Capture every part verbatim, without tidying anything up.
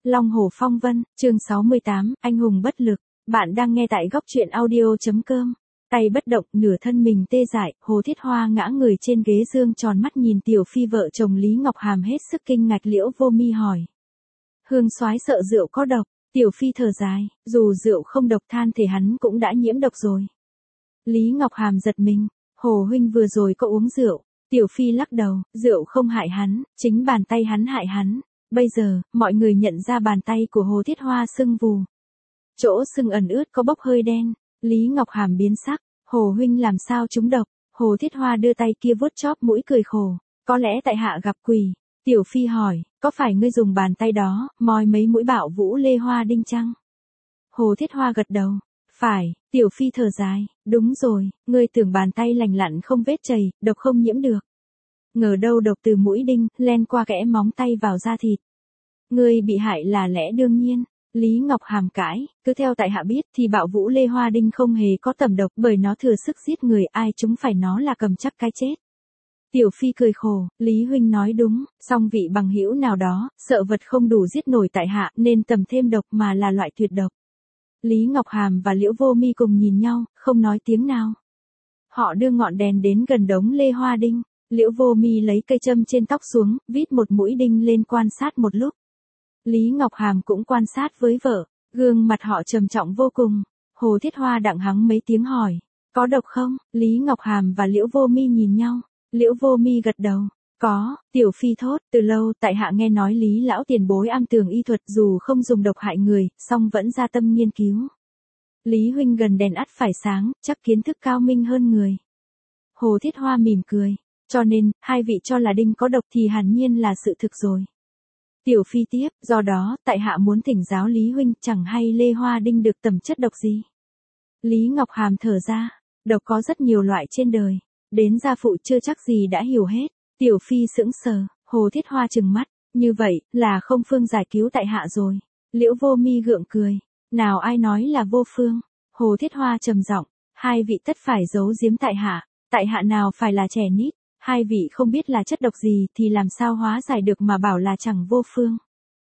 Long Hổ Phong Vân, chương sáu mươi tám, anh hùng bất lực. Bạn đang nghe tại góc truyện audio.com. Tay bất động, nửa thân mình tê dại, Hồ Thiết Hoa ngã người trên ghế dương tròn mắt nhìn Tiểu Phi vợ chồng Lý Ngọc Hàm hết sức kinh ngạc. Liễu Vô Mi hỏi. Hương soái sợ rượu có độc. Tiểu Phi thở dài, dù rượu không độc than thì hắn cũng đã nhiễm độc rồi. Lý Ngọc Hàm giật mình, Hồ huynh vừa rồi có uống rượu. Tiểu Phi lắc đầu, rượu không hại hắn, chính bàn tay hắn hại hắn. Bây giờ, mọi người nhận ra bàn tay của Hồ Thiết Hoa sưng vù. Chỗ sưng ẩn ướt có bốc hơi đen. Lý Ngọc Hàm biến sắc, Hồ huynh làm sao trúng độc? Hồ Thiết Hoa đưa tay kia vuốt chóp mũi cười khổ. Có lẽ tại hạ gặp quỷ. Tiểu Phi hỏi, có phải ngươi dùng bàn tay đó, moi mấy mũi Bạo Vũ Lê Hoa Đinh chăng? Hồ Thiết Hoa gật đầu. Phải. Tiểu Phi thở dài, đúng rồi, ngươi tưởng bàn tay lành lặn không vết chày, độc không nhiễm được. Ngờ đâu độc từ mũi đinh, len qua kẽ móng tay vào da thịt. Ngươi bị hại là lẽ đương nhiên. Lý Ngọc Hàm cãi, cứ theo tại hạ biết thì Bạo Vũ Lê Hoa Đinh không hề có tẩm độc, bởi nó thừa sức giết người, ai chúng phải nó là cầm chắc cái chết. Tiểu Phi cười khổ, Lý huynh nói đúng, song vị bằng hữu nào đó, sợ vật không đủ giết nổi tại hạ, nên tầm thêm độc mà là loại tuyệt độc. Lý Ngọc Hàm và Liễu Vô Mi cùng nhìn nhau, không nói tiếng nào. Họ đưa ngọn đèn đến gần đống Lê Hoa Đinh. Liễu Vô Mi lấy cây châm trên tóc xuống, vít một mũi đinh lên quan sát một lúc. Lý Ngọc Hàm cũng quan sát với vợ, gương mặt họ trầm trọng vô cùng. Hồ Thiết Hoa đặng hắng mấy tiếng hỏi, có độc không? Lý Ngọc Hàm và Liễu Vô Mi nhìn nhau. Liễu Vô Mi gật đầu, có. Tiểu Phi thốt, từ lâu tại hạ nghe nói Lý lão tiền bối am tường y thuật, dù không dùng độc hại người, song vẫn ra tâm nghiên cứu. Lý huynh gần đèn ắt phải sáng, chắc kiến thức cao minh hơn người. Hồ Thiết Hoa mỉm cười, cho nên, hai vị cho là đinh có độc thì hẳn nhiên là sự thực rồi. Tiểu Phi tiếp, do đó, tại hạ muốn thỉnh giáo Lý huynh, chẳng hay Lê Hoa Đinh được tẩm chất độc gì? Lý Ngọc Hàm thở ra, độc có rất nhiều loại trên đời, đến gia phụ chưa chắc gì đã hiểu hết. Tiểu Phi sững sờ, Hồ Thiết Hoa trừng mắt, như vậy, là không phương giải cứu tại hạ rồi. Liễu Vô Mi gượng cười, nào ai nói là vô phương? Hồ Thiết Hoa trầm giọng, hai vị tất phải giấu giếm tại hạ, tại hạ nào phải là trẻ nít. Hai vị không biết là chất độc gì thì làm sao hóa giải được mà bảo là chẳng vô phương.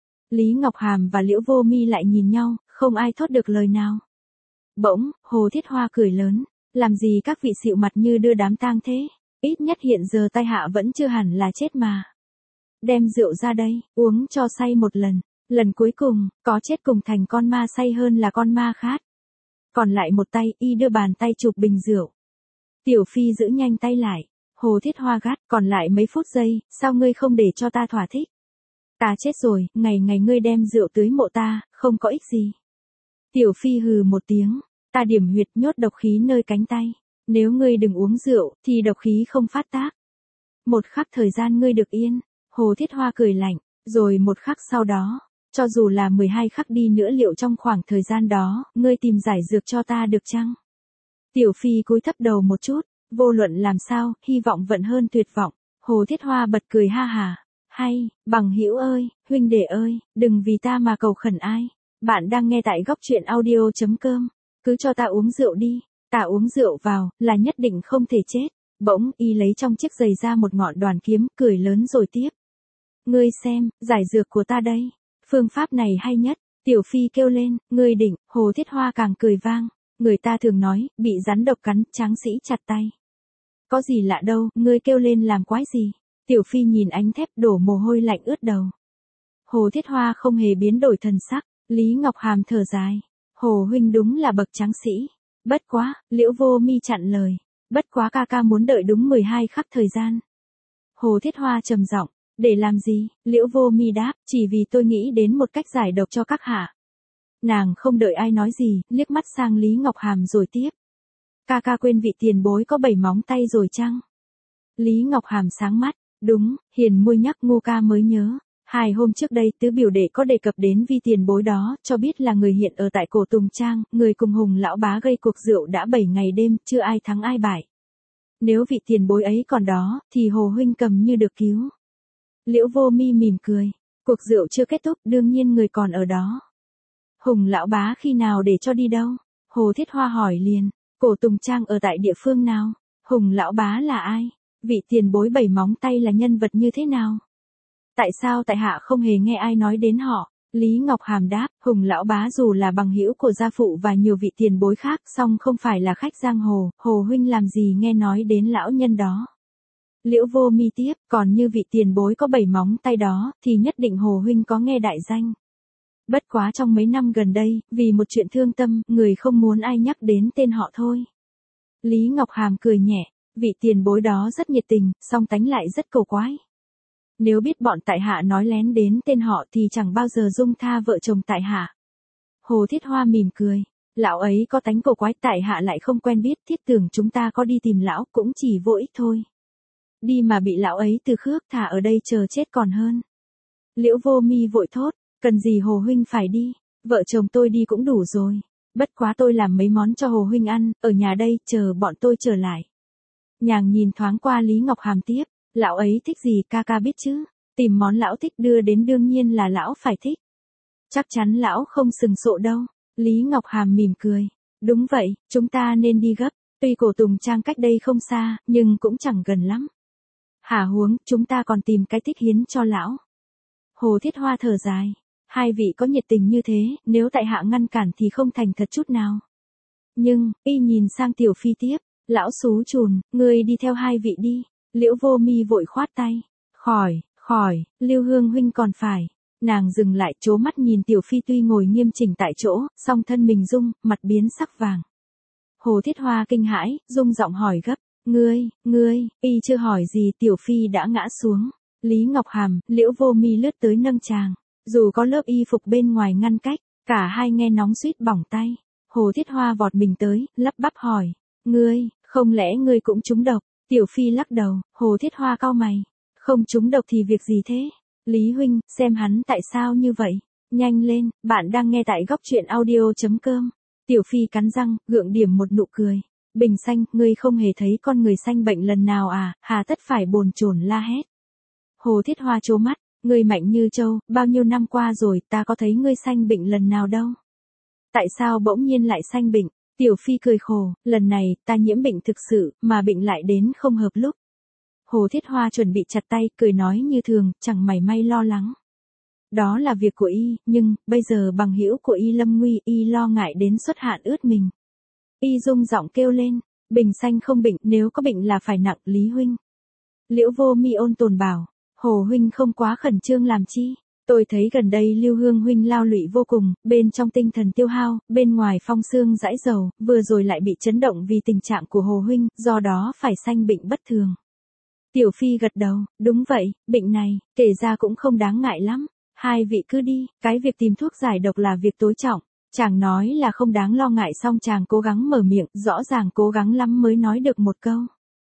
Lý Ngọc Hàm và Liễu Vô Mi lại nhìn nhau, không ai thốt được lời nào. Bỗng, Hồ Thiết Hoa cười lớn, làm gì các vị xịu mặt như đưa đám tang thế, ít nhất hiện giờ tai hạ vẫn chưa hẳn là chết mà. Đem rượu ra đây, uống cho say một lần, lần cuối cùng, có chết cùng thành con ma say hơn là con ma khát. Còn lại một tay, y đưa bàn tay chụp bình rượu. Tiểu Phi giữ nhanh tay lại. Hồ Thiết Hoa gắt, còn lại mấy phút giây, sao ngươi không để cho ta thỏa thích? Ta chết rồi, ngày ngày ngươi đem rượu tưới mộ ta, không có ích gì. Tiểu Phi hừ một tiếng, ta điểm huyệt nhốt độc khí nơi cánh tay. Nếu ngươi đừng uống rượu, thì độc khí không phát tác. Một khắc thời gian ngươi được yên. Hồ Thiết Hoa cười lạnh, rồi một khắc sau đó, cho dù là mười hai khắc đi nữa liệu trong khoảng thời gian đó, ngươi tìm giải dược cho ta được chăng? Tiểu Phi cúi thấp đầu một chút. Vô luận làm sao, hy vọng vẫn hơn tuyệt vọng. Hồ Thiết Hoa bật cười ha hà. Hay, bằng hữu ơi, huynh đệ ơi, đừng vì ta mà cầu khẩn ai. Bạn đang nghe tại góc truyện audio.com. Cứ cho ta uống rượu đi. Ta uống rượu vào, là nhất định không thể chết. Bỗng, y lấy trong chiếc giày ra một ngọn đoàn kiếm, cười lớn rồi tiếp. Ngươi xem, giải dược của ta đây. Phương pháp này hay nhất. Tiểu Phi kêu lên, ngươi định. Hồ Thiết Hoa càng cười vang. Người ta thường nói, bị rắn độc cắn, tráng sĩ chặt tay. Có gì lạ đâu, ngươi kêu lên làm quái gì? Tiểu Phi nhìn ánh thép đổ mồ hôi lạnh ướt đầu. Hồ Thiết Hoa không hề biến đổi thần sắc. Lý Ngọc Hàm thở dài. Hồ huynh đúng là bậc tráng sĩ. Bất quá, Liễu Vô Mi chặn lời. Bất quá ca ca muốn đợi đúng mười hai khắc thời gian. Hồ Thiết Hoa trầm giọng, để làm gì? Liễu Vô Mi đáp, chỉ vì tôi nghĩ đến một cách giải độc cho các hạ. Nàng không đợi ai nói gì, liếc mắt sang Lý Ngọc Hàm rồi tiếp. Ca ca quên vị tiền bối có bảy móng tay rồi chăng? Lý Ngọc Hàm sáng mắt, đúng, hiền môi nhắc ngu ca mới nhớ. Hai hôm trước đây tứ biểu đệ có đề cập đến vi tiền bối đó, cho biết là người hiện ở tại cổ Tùng Trang, người cùng Hùng lão bá gây cuộc rượu đã bảy ngày đêm, chưa ai thắng ai bại. Nếu vị tiền bối ấy còn đó, thì Hồ huynh cầm như được cứu. Liễu Vô Mi mỉm cười, cuộc rượu chưa kết thúc, đương nhiên người còn ở đó. Hùng lão bá khi nào để cho đi đâu? Hồ Thiết Hoa hỏi liền, cổ Tùng Trang ở tại địa phương nào? Hùng lão bá là ai? Vị tiền bối bảy móng tay là nhân vật như thế nào? Tại sao tại hạ không hề nghe ai nói đến họ? Lý Ngọc Hàm đáp, Hùng lão bá dù là bằng hữu của gia phụ và nhiều vị tiền bối khác, song không phải là khách giang hồ, Hồ huynh làm gì nghe nói đến lão nhân đó. Liễu Vô Mi tiếp, còn như vị tiền bối có bảy móng tay đó, thì nhất định Hồ huynh có nghe đại danh. Bất quá trong mấy năm gần đây, vì một chuyện thương tâm, người không muốn ai nhắc đến tên họ thôi. Lý Ngọc Hàm cười nhẹ, vị tiền bối đó rất nhiệt tình, song tánh lại rất cầu quái. Nếu biết bọn tại hạ nói lén đến tên họ thì chẳng bao giờ dung tha vợ chồng tại hạ. Hồ Thiết Hoa mỉm cười, lão ấy có tánh cầu quái, tại hạ lại không quen biết, thiết tưởng chúng ta có đi tìm lão cũng chỉ vô ích thôi. Đi mà bị lão ấy từ khước, thả ở đây chờ chết còn hơn. Liễu Vô Mi vội thốt, cần gì Hồ huynh phải đi, vợ chồng tôi đi cũng đủ rồi. Bất quá tôi làm mấy món cho Hồ huynh ăn, ở nhà đây, chờ bọn tôi trở lại. Nhàng nhìn thoáng qua Lý Ngọc Hàm tiếp, lão ấy thích gì ca ca biết chứ, tìm món lão thích đưa đến đương nhiên là lão phải thích. Chắc chắn lão không sừng sộ đâu. Lý Ngọc Hàm mỉm cười, đúng vậy, chúng ta nên đi gấp, tuy Cổ Tùng Trang cách đây không xa, nhưng cũng chẳng gần lắm. Hả huống, chúng ta còn tìm cái thích hiến cho lão. Hồ Thiết Hoa thở dài, hai vị có nhiệt tình như thế, nếu tại hạ ngăn cản thì không thành thật chút nào. Nhưng, y nhìn sang Tiểu Phi tiếp, lão xú chùn, ngươi đi theo hai vị đi. Liễu Vô Mi vội khoát tay, khỏi, khỏi, Lưu Hương huynh còn phải. Nàng dừng lại, trố mắt nhìn Tiểu Phi tuy ngồi nghiêm chỉnh tại chỗ, song thân mình rung, mặt biến sắc vàng. Hồ Thiết Hoa kinh hãi, rung giọng hỏi gấp, ngươi, ngươi, y chưa hỏi gì Tiểu Phi đã ngã xuống. Lý Ngọc Hàm, Liễu Vô Mi lướt tới nâng chàng, dù có lớp y phục bên ngoài ngăn cách, cả hai nghe nóng suýt bỏng tay. Hồ Thiết Hoa vọt mình tới, lắp bắp hỏi, ngươi, không lẽ ngươi cũng trúng độc? Tiểu Phi lắc đầu, Hồ Thiết Hoa cau mày, không trúng độc thì việc gì thế? Lý huynh, xem hắn tại sao như vậy? Nhanh lên, bạn đang nghe tại góc truyện audio chấm com. Tiểu Phi cắn răng, gượng điểm một nụ cười. Bình Xanh, ngươi không hề thấy con người sanh bệnh lần nào à, hà tất phải bồn chồn la hét. Hồ Thiết Hoa trố mắt, ngươi mạnh như trâu, bao nhiêu năm qua rồi ta có thấy ngươi sanh bệnh lần nào đâu. Tại sao bỗng nhiên lại sanh bệnh? Tiểu Phi cười khổ, lần này ta nhiễm bệnh thực sự, mà bệnh lại đến không hợp lúc. Hồ Thiết Hoa chuẩn bị chặt tay, cười nói như thường, chẳng mảy may lo lắng. Đó là việc của y, nhưng, bây giờ bằng hữu của y lâm nguy, y lo ngại đến xuất hạn ướt mình. Y rung giọng kêu lên, Bình Xanh không bệnh, nếu có bệnh là phải nặng, Lý huynh. Liễu Vô Mi ôn tồn bảo, Hồ huynh không quá khẩn trương làm chi. Tôi thấy gần đây Lưu Hương huynh lao lụy vô cùng, bên trong tinh thần tiêu hao, bên ngoài phong xương dãi dầu, vừa rồi lại bị chấn động vì tình trạng của Hồ huynh, do đó phải sanh bệnh bất thường. Tiểu Phi gật đầu, đúng vậy, bệnh này, kể ra cũng không đáng ngại lắm. Hai vị cứ đi, cái việc tìm thuốc giải độc là việc tối trọng. Chàng nói là không đáng lo ngại, xong chàng cố gắng mở miệng, rõ ràng cố gắng lắm mới nói được một câu.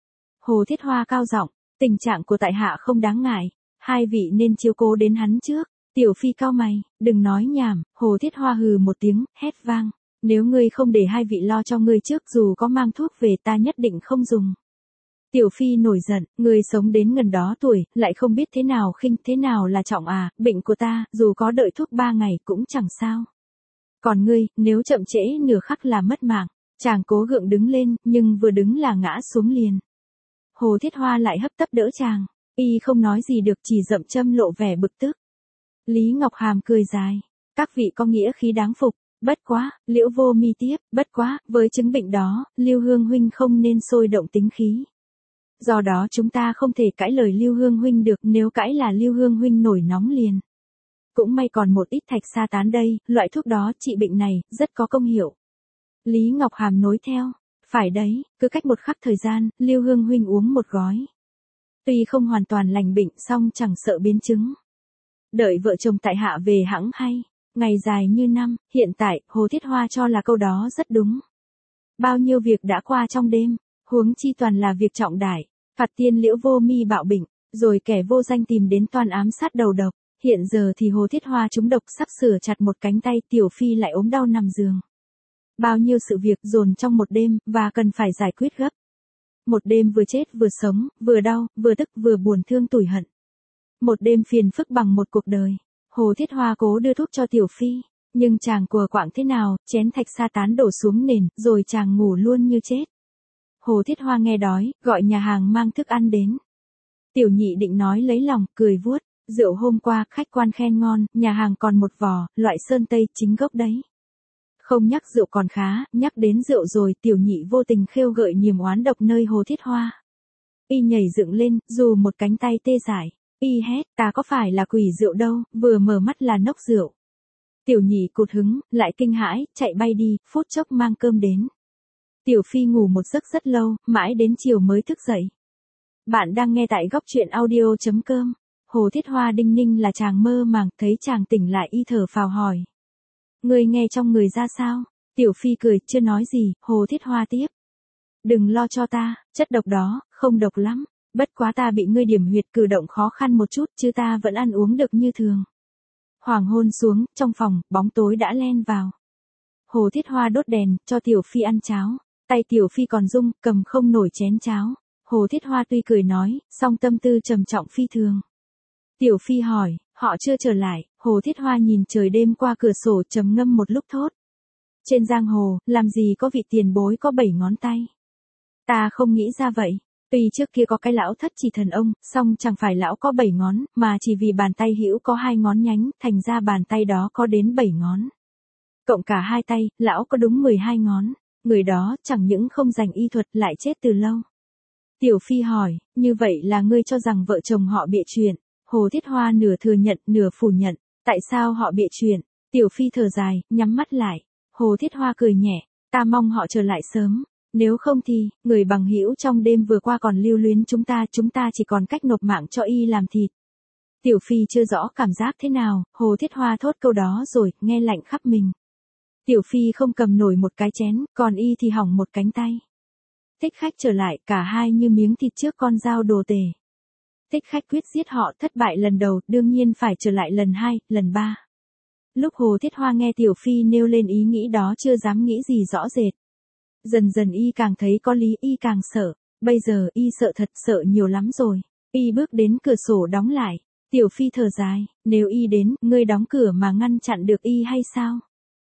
Hồ Thiết Hoa cao giọng, tình trạng của tại hạ không đáng ngại. Hai vị nên chiếu cố đến hắn trước. Tiểu Phi cau mày, đừng nói nhảm. Hồ Thiết Hoa hừ một tiếng, hét vang, nếu ngươi không để hai vị lo cho ngươi trước, dù có mang thuốc về ta nhất định không dùng. Tiểu Phi nổi giận, ngươi sống đến ngần đó tuổi, lại không biết thế nào khinh, thế nào là trọng à, bệnh của ta, dù có đợi thuốc ba ngày cũng chẳng sao. Còn ngươi, nếu chậm trễ nửa khắc là mất mạng. Chàng cố gượng đứng lên, nhưng vừa đứng là ngã xuống liền. Hồ Thiết Hoa lại hấp tấp đỡ chàng. Y không nói gì được, chỉ dậm châm lộ vẻ bực tức. Lý Ngọc Hàm cười dài, các vị có nghĩa khí đáng phục. Bất quá, Liễu Vô Mi tiếp, bất quá, với chứng bệnh đó, Lưu Hương huynh không nên sôi động tính khí. Do đó chúng ta không thể cãi lời Lưu Hương huynh được, nếu cãi là Lưu Hương huynh nổi nóng liền. Cũng may còn một ít thạch sa tán đây, loại thuốc đó trị bệnh này, rất có công hiệu. Lý Ngọc Hàm nối theo, phải đấy, cứ cách một khắc thời gian, Lưu Hương huynh uống một gói. Tuy không hoàn toàn lành bệnh, song chẳng sợ biến chứng. Đợi vợ chồng tại hạ về hẵng hay, ngày dài như năm, hiện tại, Hồ Thiết Hoa cho là câu đó rất đúng. Bao nhiêu việc đã qua trong đêm, huống chi toàn là việc trọng đại, phạt tiên Liễu Vô Mi bạo bệnh, rồi kẻ vô danh tìm đến toàn ám sát đầu độc, hiện giờ thì Hồ Thiết Hoa trúng độc sắp sửa chặt một cánh tay, Tiểu Phi lại ốm đau nằm giường. Bao nhiêu sự việc dồn trong một đêm, và cần phải giải quyết gấp. Một đêm vừa chết vừa sống, vừa đau, vừa tức vừa buồn thương tủi hận. Một đêm phiền phức bằng một cuộc đời. Hồ Thiết Hoa cố đưa thuốc cho Tiểu Phi, nhưng chàng cùa quạng thế nào, chén thạch sa tán đổ xuống nền, rồi chàng ngủ luôn như chết. Hồ Thiết Hoa nghe đói, gọi nhà hàng mang thức ăn đến. Tiểu Nhị định nói lấy lòng, cười vuốt, Rượu hôm qua khách quan khen ngon, nhà hàng còn một vò, loại sơn tây chính gốc đấy. Không nhắc rượu còn khá, nhắc đến rượu rồi tiểu nhị vô tình khêu gợi niềm oán độc nơi Hồ Thiết Hoa. Y nhảy dựng lên, dù một cánh tay tê dại. Y hét, ta có phải là quỷ rượu đâu, vừa mở mắt là nốc rượu. Tiểu nhị cụt hứng, lại kinh hãi, chạy bay đi, phút chốc mang cơm đến. Tiểu Phi ngủ một giấc rất lâu, mãi đến chiều mới thức dậy. Bạn đang nghe tại góc truyện audio.com. Hồ Thiết Hoa đinh ninh là chàng mơ màng, thấy chàng tỉnh lại y thở phào hỏi. Ngươi nghe trong người ra sao? Tiểu Phi cười, chưa nói gì, Hồ Thiết Hoa tiếp. Đừng lo cho ta, chất độc đó, không độc lắm. Bất quá ta bị ngươi điểm huyệt, cử động khó khăn một chút, chứ ta vẫn ăn uống được như thường. Hoàng hôn xuống, trong phòng, bóng tối đã len vào. Hồ Thiết Hoa đốt đèn, cho Tiểu Phi ăn cháo. Tay Tiểu Phi còn rung, cầm không nổi chén cháo. Hồ Thiết Hoa tuy cười nói, song tâm tư trầm trọng phi thường. Tiểu Phi hỏi, họ chưa trở lại, Hồ Thiết Hoa nhìn trời đêm qua cửa sổ trầm ngâm một lúc thốt. Trên giang hồ, làm gì có vị tiền bối có bảy ngón tay. Ta không nghĩ ra vậy. Tuy trước kia có cái lão thất chỉ thần ông, song chẳng phải lão có bảy ngón, mà chỉ vì bàn tay hữu có hai ngón nhánh, thành ra bàn tay đó có đến bảy ngón. Cộng cả hai tay, lão có đúng mười hai ngón. Người đó chẳng những không dành y thuật lại chết từ lâu. Tiểu Phi hỏi, như vậy là ngươi cho rằng vợ chồng họ bịa chuyện. Hồ Thiết Hoa nửa thừa nhận nửa phủ nhận. Tại sao họ bịa chuyện? Tiểu Phi thở dài, nhắm mắt lại. Hồ Thiết Hoa cười nhẹ, ta mong họ trở lại sớm. Nếu không thì, người bằng hữu trong đêm vừa qua còn lưu luyến chúng ta, chúng ta chỉ còn cách nộp mạng cho y làm thịt. Tiểu Phi chưa rõ cảm giác thế nào, Hồ Thiết Hoa thốt câu đó rồi, nghe lạnh khắp mình. Tiểu Phi không cầm nổi một cái chén, còn y thì hỏng một cánh tay. Thích Khách trở lại, cả hai như miếng thịt trước con dao đồ tể. Thích Khách quyết giết họ thất bại lần đầu, đương nhiên phải trở lại lần hai, lần ba. Lúc Hồ Thiết Hoa nghe Tiểu Phi nêu lên ý nghĩ đó chưa dám nghĩ gì rõ rệt. Dần dần y càng thấy có lý, y càng sợ. Bây giờ y sợ thật, sợ nhiều lắm rồi. Y bước đến cửa sổ đóng lại. Tiểu Phi thở dài, nếu y đến, ngươi đóng cửa mà ngăn chặn được y hay sao?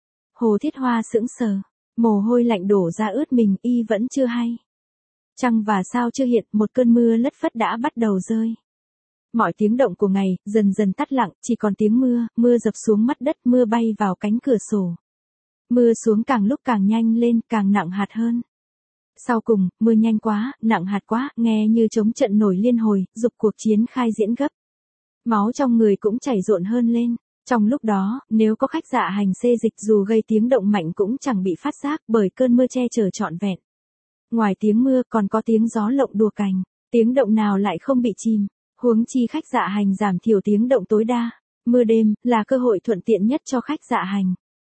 Hồ Thiết Hoa sững sờ, mồ hôi lạnh đổ ra ướt mình, y vẫn chưa hay. Trăng và sao chưa hiện, một cơn mưa lất phất đã bắt đầu rơi. Mọi tiếng động của ngày, dần dần tắt lặng, chỉ còn tiếng mưa, mưa dập xuống mắt đất, mưa bay vào cánh cửa sổ. Mưa xuống càng lúc càng nhanh lên, càng nặng hạt hơn. Sau cùng, mưa nhanh quá, nặng hạt quá, nghe như trống trận nổi liên hồi, dục cuộc chiến khai diễn gấp. Máu trong người cũng chảy rộn hơn lên. Trong lúc đó, nếu có khách dạ hành xê dịch dù gây tiếng động mạnh cũng chẳng bị phát giác bởi cơn mưa che chở trọn vẹn. Ngoài tiếng mưa còn có tiếng gió lộng đùa cành, tiếng động nào lại không bị chìm, huống chi khách dạ hành giảm thiểu tiếng động tối đa. Mưa đêm là cơ hội thuận tiện nhất cho khách dạ hành.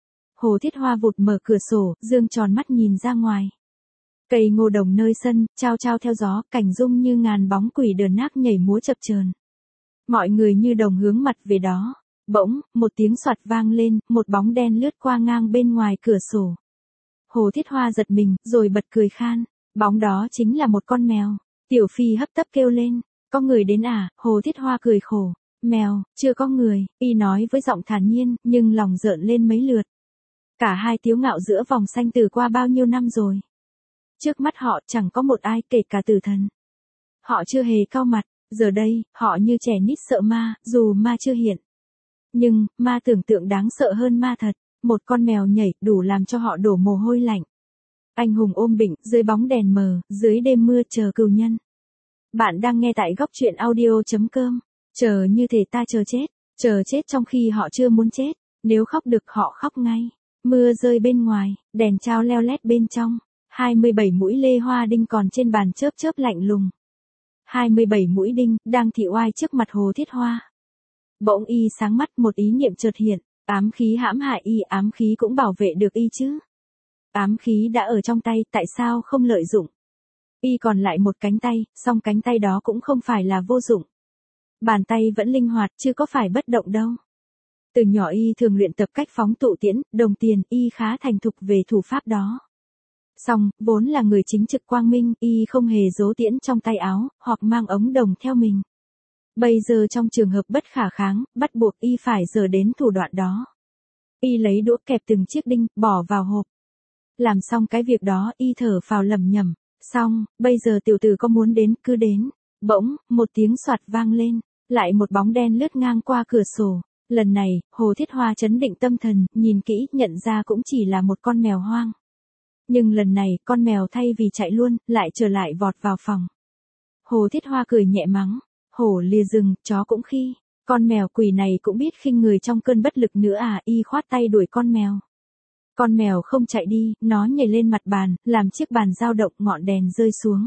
Hồ Thiết Hoa vụt mở cửa sổ, dương tròn mắt nhìn ra ngoài. Cây ngô đồng nơi sân, trao trao theo gió, cảnh rung như ngàn bóng quỷ đờn nác nhảy múa chập chờn. Mọi người như đồng hướng mặt về đó. Bỗng, một tiếng xoạt vang lên, một bóng đen lướt qua ngang bên ngoài cửa sổ. Hồ Thiết Hoa giật mình, rồi bật cười khan. Bóng đó chính là một con mèo. Tiểu Phi hấp tấp kêu lên, có người đến à? Hồ Thiết Hoa cười khổ, mèo, chưa có người, y nói với giọng thản nhiên, nhưng lòng rợn lên mấy lượt. Cả hai tiếu ngạo giữa vòng xanh từ qua bao nhiêu năm rồi. Trước mắt họ chẳng có một ai, kể cả tử thần. Họ chưa hề cau mặt, giờ đây, họ như trẻ nít sợ ma, dù ma chưa hiện. Nhưng, ma tưởng tượng đáng sợ hơn ma thật, một con mèo nhảy đủ làm cho họ đổ mồ hôi lạnh. Anh hùng ôm bình, dưới bóng đèn mờ, dưới đêm mưa chờ cừu nhân. Bạn đang nghe tại góc truyện audio.com. Chờ như thể ta chờ chết, chờ chết trong khi họ chưa muốn chết. Nếu khóc được họ khóc ngay. Mưa rơi bên ngoài, đèn trao leo lét bên trong. hai mươi bảy mũi lê hoa đinh còn trên bàn chớp chớp lạnh lùng. hai mươi bảy mũi đinh, đang thị oai trước mặt Hồ Thiết Hoa. Bỗng y sáng mắt, một ý niệm chợt hiện, ám khí hãm hại y, ám khí cũng bảo vệ được y chứ. Ám khí đã ở trong tay, tại sao không lợi dụng? Y còn lại một cánh tay, song cánh tay đó cũng không phải là vô dụng. Bàn tay vẫn linh hoạt, chứ có phải bất động đâu. Từ nhỏ y thường luyện tập cách phóng tụ tiễn, đồng tiền, y khá thành thục về thủ pháp đó. Song, vốn là người chính trực quang minh, y không hề giấu tiễn trong tay áo, hoặc mang ống đồng theo mình. Bây giờ trong trường hợp bất khả kháng, bắt buộc y phải dở đến thủ đoạn đó. Y lấy đũa kẹp từng chiếc đinh, bỏ vào hộp. Làm xong cái việc đó, y thở phào lẩm nhẩm. Xong, bây giờ tiểu tử có muốn đến, cứ đến. Bỗng, một tiếng soạt vang lên. lại một bóng đen lướt ngang qua cửa sổ. Lần này, Hồ Thiết Hoa trấn định tâm thần, nhìn kỹ, nhận ra cũng chỉ là một con mèo hoang. Nhưng lần này, con mèo thay vì chạy luôn, lại trở lại vọt vào phòng. Hồ Thiết Hoa cười nhẹ mắng, hổ lìa rừng, chó cũng khi. Con mèo quỷ này cũng biết khinh người trong cơn bất lực nữa à, y khoát tay đuổi con mèo. Con mèo không chạy đi, nó nhảy lên mặt bàn, làm chiếc bàn dao động, ngọn đèn rơi xuống.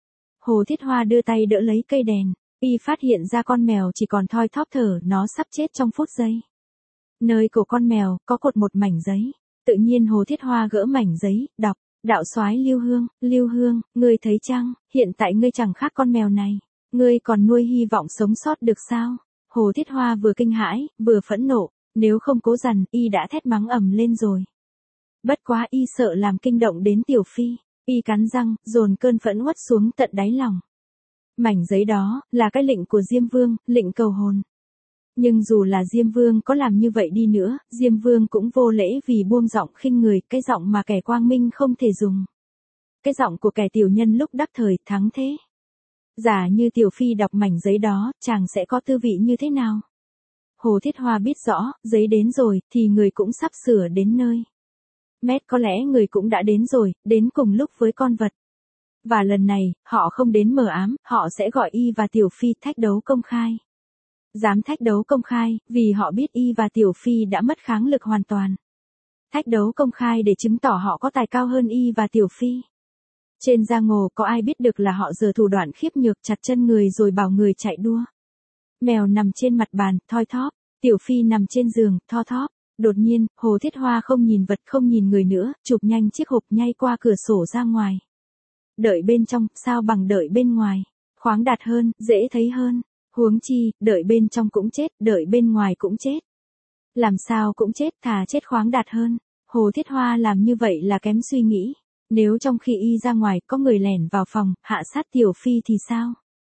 Hồ Thiết Hoa đưa tay đỡ lấy cây đèn, y phát hiện ra con mèo chỉ còn thoi thóp thở, nó sắp chết trong phút giây. Nơi cổ con mèo, có cột một mảnh giấy. Tự nhiên Hồ Thiết Hoa gỡ mảnh giấy, đọc, đạo soái Lưu Hương, Lưu Hương, ngươi thấy chăng, hiện tại ngươi chẳng khác con mèo này. Ngươi còn nuôi hy vọng sống sót được sao? Hồ Thiết Hoa vừa kinh hãi, vừa phẫn nộ, nếu không cố dằn, y đã thét mắng ầm lên rồi. Bất quá y sợ làm kinh động đến Tiểu Phi, y cắn răng, dồn cơn phẫn uất xuống tận đáy lòng. Mảnh giấy đó, là cái lệnh của Diêm Vương, lệnh cầu hồn. Nhưng dù là Diêm Vương có làm như vậy đi nữa, Diêm Vương cũng vô lễ vì buông giọng khinh người, cái giọng mà kẻ quang minh không thể dùng. Cái giọng của kẻ tiểu nhân lúc đắc thời, thắng thế. Giả như Tiểu Phi đọc mảnh giấy đó, chàng sẽ có tư vị như thế nào? Hồ Thiết Hoa biết rõ, giấy đến rồi, thì người cũng sắp sửa đến nơi. Mét có lẽ người cũng đã đến rồi, đến cùng lúc với con vật. Và lần này, họ không đến mờ ám, họ sẽ gọi y và Tiểu Phi thách đấu công khai. Dám thách đấu công khai, vì họ biết y và Tiểu Phi đã mất kháng lực hoàn toàn. Thách đấu công khai để chứng tỏ họ có tài cao hơn y và Tiểu Phi. Trên giang hồ có ai biết được là họ giở thủ đoạn khiếp nhược chặt chân người rồi bảo người chạy đua. Mèo nằm trên mặt bàn, thoi thóp, Tiểu Phi nằm trên giường, tho thóp. Đột nhiên, Hồ Thiết Hoa không nhìn vật không nhìn người nữa, chụp nhanh chiếc hộp nhay qua cửa sổ ra ngoài. Đợi bên trong, sao bằng đợi bên ngoài. Khoáng đạt hơn, dễ thấy hơn. Huống chi, đợi bên trong cũng chết, đợi bên ngoài cũng chết. Làm sao cũng chết, thà chết khoáng đạt hơn. Hồ Thiết Hoa làm như vậy là kém suy nghĩ. Nếu trong khi y ra ngoài có người lẻn vào phòng, hạ sát Tiểu Phi thì sao?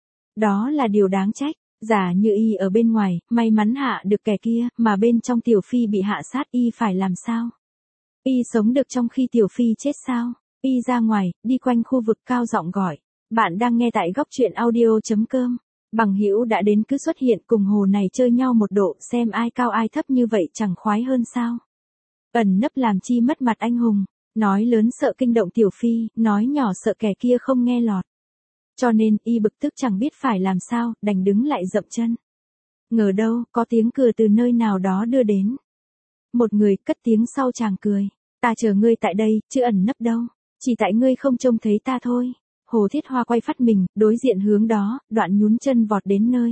Đó là điều đáng trách. Giả như y ở bên ngoài, may mắn hạ được kẻ kia, mà bên trong Tiểu Phi bị hạ sát y phải làm sao? Y sống được trong khi Tiểu Phi chết sao? Y ra ngoài, đi quanh khu vực cao giọng gọi. Bạn đang nghe tại góc truyện audio.com. Bằng hữu đã đến cứ xuất hiện cùng hồ này chơi nhau một độ, xem ai cao ai thấp như vậy chẳng khoái hơn sao? Ẩn nấp làm chi mất mặt anh hùng, nói lớn sợ kinh động Tiểu Phi, nói nhỏ sợ kẻ kia không nghe lọt. Cho nên, y bực tức chẳng biết phải làm sao, đành đứng lại dậm chân. Ngờ đâu, có tiếng cười từ nơi nào đó đưa đến. Một người cất tiếng sau chàng cười. Ta chờ ngươi tại đây, chứ ẩn nấp đâu. Chỉ tại ngươi không trông thấy ta thôi. Hồ Thiết Hoa quay phát mình, đối diện hướng đó, đoạn nhún chân vọt đến nơi.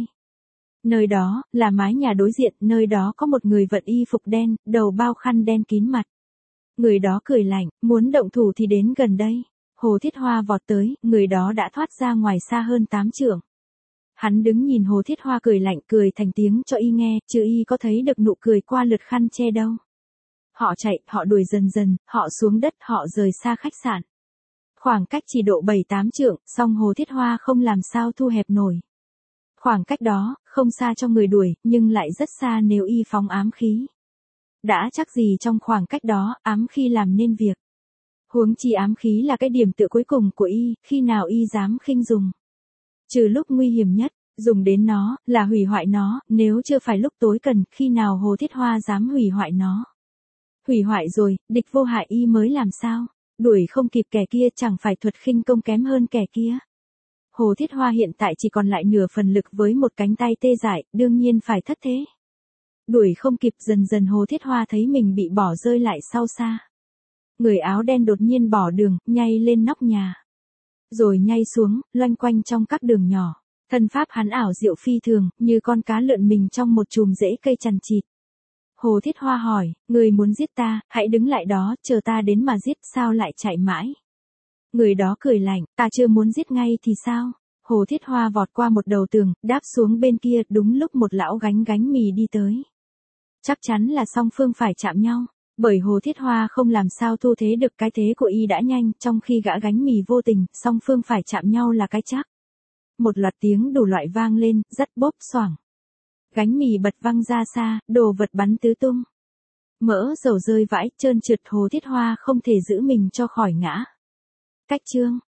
Nơi đó, là mái nhà đối diện, nơi đó có một người vận y phục đen, đầu bao khăn đen kín mặt. Người đó cười lạnh, muốn động thủ thì đến gần đây. Hồ Thiết Hoa vọt tới, người đó đã thoát ra ngoài xa hơn tám trượng. Hắn đứng nhìn Hồ Thiết Hoa cười lạnh, cười thành tiếng cho y nghe, chứ y có thấy được nụ cười qua lượt khăn che đâu. Họ chạy, họ đuổi dần dần, họ xuống đất, họ rời xa khách sạn. Khoảng cách chỉ độ bảy tám trượng, song Hồ Thiết Hoa không làm sao thu hẹp nổi. Khoảng cách đó, không xa cho người đuổi, nhưng lại rất xa nếu y phóng ám khí. Đã chắc gì trong khoảng cách đó, ám khí làm nên việc. Huống chi ám khí là cái điểm tựa cuối cùng của y, khi nào y dám khinh dùng. Trừ lúc nguy hiểm nhất, dùng đến nó, là hủy hoại nó, nếu chưa phải lúc tối cần, khi nào Hồ Thiết Hoa dám hủy hoại nó. Hủy hoại rồi, địch vô hại y mới làm sao, đuổi không kịp kẻ kia chẳng phải thuật khinh công kém hơn kẻ kia. Hồ Thiết Hoa hiện tại chỉ còn lại nửa phần lực với một cánh tay tê dại, đương nhiên phải thất thế. Đuổi không kịp dần dần Hồ Thiết Hoa thấy mình bị bỏ rơi lại sau xa. Người áo đen đột nhiên bỏ đường, nhảy lên nóc nhà. Rồi nhảy xuống, loanh quanh trong các đường nhỏ. Thân pháp hắn ảo diệu phi thường, như con cá lượn mình trong một chùm rễ cây chằng chịt. Hồ Thiết Hoa hỏi, người muốn giết ta, hãy đứng lại đó, chờ ta đến mà giết, sao lại chạy mãi? Người đó cười lạnh, ta chưa muốn giết ngay thì sao? Hồ Thiết Hoa vọt qua một đầu tường, đáp xuống bên kia, đúng lúc một lão gánh gánh mì đi tới. Chắc chắn là song phương phải chạm nhau. Bởi Hồ Thiết Hoa không làm sao thu thế được cái thế của y đã nhanh, trong khi gã gánh mì vô tình, song phương phải chạm nhau là cái chắc. Một loạt tiếng đủ loại vang lên, rất bốp xoảng. Gánh mì bật văng ra xa, đồ vật bắn tứ tung. Mỡ dầu rơi vãi, trơn trượt Hồ Thiết Hoa không thể giữ mình cho khỏi ngã. Cách chương.